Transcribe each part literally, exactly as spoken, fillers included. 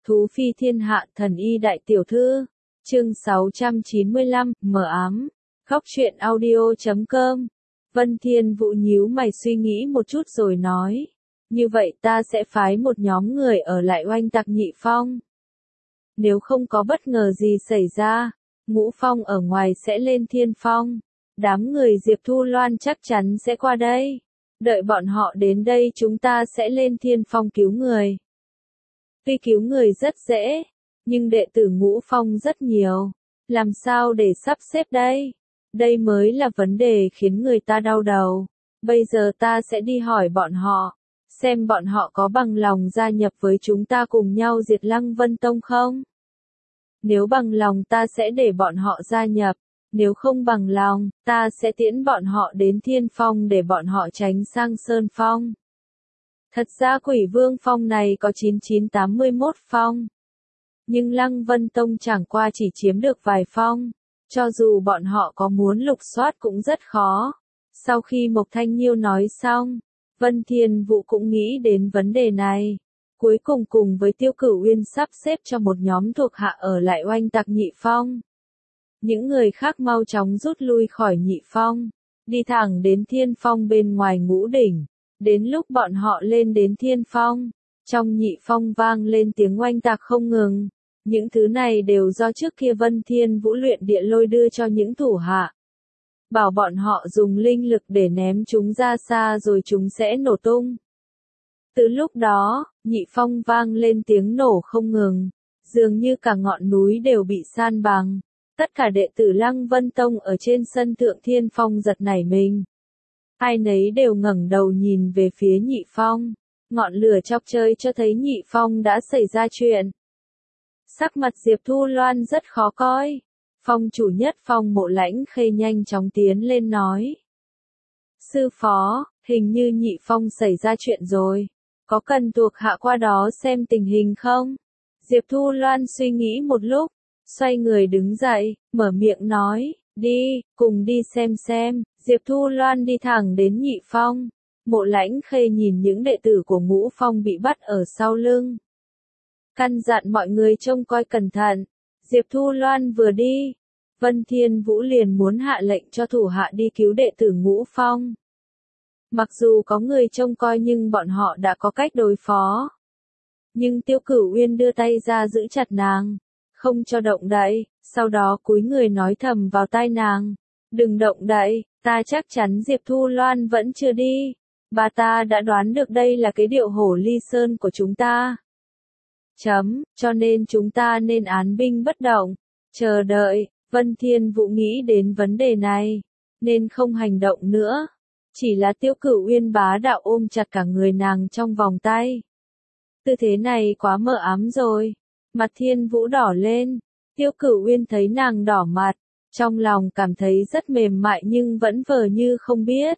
Thú phi thiên hạ thần y đại tiểu thư. Chương sáu trăm chín mươi lăm, mờ ám. Góc truyện audio chấm com. Vân Thiên Vũ nhíu mày suy nghĩ một chút rồi nói. Như vậy ta sẽ phái một nhóm người ở lại oanh tạc Nhị Phong. Nếu không có bất ngờ gì xảy ra, Ngũ Phong ở ngoài sẽ lên Thiên Phong. Đám người Diệp Thu Loan chắc chắn sẽ qua đây. Đợi bọn họ đến đây chúng ta sẽ lên Thiên Phong cứu người. Tuy cứu người rất dễ, nhưng đệ tử Ngũ Phong rất nhiều. Làm sao để sắp xếp đây? Đây mới là vấn đề khiến người ta đau đầu. Bây giờ ta sẽ đi hỏi bọn họ, xem bọn họ có bằng lòng gia nhập với chúng ta cùng nhau diệt Lăng Vân Tông không? Nếu bằng lòng ta sẽ để bọn họ gia nhập, nếu không bằng lòng, ta sẽ tiễn bọn họ đến Thiên Phong để bọn họ tránh sang Sơn Phong. Thật ra Quỷ Vương Phong này có chín chín tám mươi mốt phong. Nhưng Lăng Vân Tông chẳng qua chỉ chiếm được vài phong. Cho dù bọn họ có muốn lục soát cũng rất khó. Sau khi Mộc Thanh Nhiêu nói xong, Vân Thiên Vũ cũng nghĩ đến vấn đề này. Cuối cùng cùng với Tiêu Cửu Uyên sắp xếp cho một nhóm thuộc hạ ở lại oanh tạc Nhị Phong. Những người khác mau chóng rút lui khỏi Nhị Phong, đi thẳng đến Thiên Phong bên ngoài Ngũ Đỉnh. Đến lúc bọn họ lên đến Thiên Phong, trong Nhị Phong vang lên tiếng oanh tạc không ngừng. Những thứ này đều do trước kia Vân Thiên Vũ luyện địa lôi đưa cho những thủ hạ. Bảo bọn họ dùng linh lực để ném chúng ra xa rồi chúng sẽ nổ tung. Từ lúc đó, Nhị Phong vang lên tiếng nổ không ngừng, dường như cả ngọn núi đều bị san bằng. Tất cả đệ tử Lăng Vân Tông ở trên sân thượng Thiên Phong giật nảy mình. Ai nấy đều ngẩng đầu nhìn về phía Nhị Phong. Ngọn lửa chọc trời cho thấy Nhị Phong đã xảy ra chuyện. Sắc mặt Diệp Thu Loan rất khó coi. Phong chủ nhất Phong Mộ Lãnh Khê nhanh chóng tiến lên nói. Sư phó, hình như Nhị Phong xảy ra chuyện rồi. Có cần thuộc hạ qua đó xem tình hình không? Diệp Thu Loan suy nghĩ một lúc, xoay người đứng dậy, mở miệng nói, đi, cùng đi xem xem. Diệp Thu Loan đi thẳng đến Nhị Phong. Mộ Lãnh Khê nhìn những đệ tử của Ngũ Phong bị bắt ở sau lưng. Căn dặn mọi người trông coi cẩn thận. Diệp Thu Loan vừa đi, Vân Thiên Vũ liền muốn hạ lệnh cho thủ hạ đi cứu đệ tử Ngũ Phong. Mặc dù có người trông coi nhưng bọn họ đã có cách đối phó. Nhưng Tiêu Cửu Uyên đưa tay ra giữ chặt nàng, không cho động đậy, sau đó cúi người nói thầm vào tai nàng. Đừng động đậy, ta chắc chắn Diệp Thu Loan vẫn chưa đi. Bà ta đã đoán được đây là cái điệu hổ ly sơn của chúng ta. Chấm, cho nên chúng ta nên án binh bất động, chờ đợi. Vân Thiên Vũ nghĩ đến vấn đề này, nên không hành động nữa. Chỉ là Tiêu Cửu Uyên bá đạo ôm chặt cả người nàng trong vòng tay. Tư thế này quá mờ ám rồi. Mặt Thiên Vũ đỏ lên. Tiêu Cửu Uyên thấy nàng đỏ mặt, trong lòng cảm thấy rất mềm mại nhưng vẫn vờ như không biết.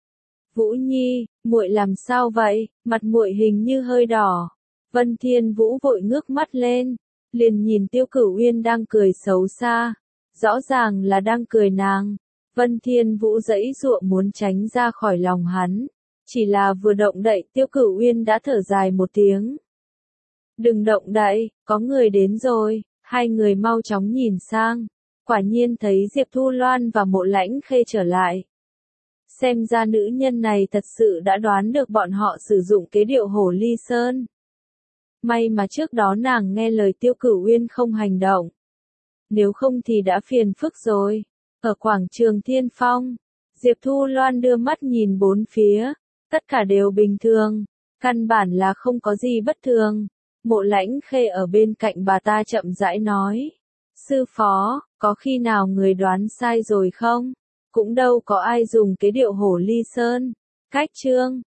Vũ Nhi, muội làm sao vậy? Mặt muội hình như hơi đỏ. Vân Thiên Vũ vội ngước mắt lên, liền nhìn Tiêu Cửu Uyên đang cười xấu xa, rõ ràng là đang cười nàng. Vân Thiên Vũ giãy giụa muốn tránh ra khỏi lòng hắn, chỉ là vừa động đậy Tiêu Cửu Uyên đã thở dài một tiếng. Đừng động đậy, có người đến rồi. Hai người mau chóng nhìn sang, quả nhiên thấy Diệp Thu Loan và Mộ Lãnh Khê trở lại. Xem ra nữ nhân này thật sự đã đoán được bọn họ sử dụng kế điệu hổ ly sơn. May mà trước đó nàng nghe lời Tiêu Cửu Uyên không hành động. Nếu không thì đã phiền phức rồi. Ở quảng trường Thiên Phong, Diệp Thu Loan đưa mắt nhìn bốn phía, tất cả đều bình thường, căn bản là không có gì bất thường. Mộ Lãnh Khê ở bên cạnh bà ta chậm rãi nói. Sư phó, có khi nào người đoán sai rồi không? Cũng đâu có ai dùng cái điệu hổ ly sơn. Cách chương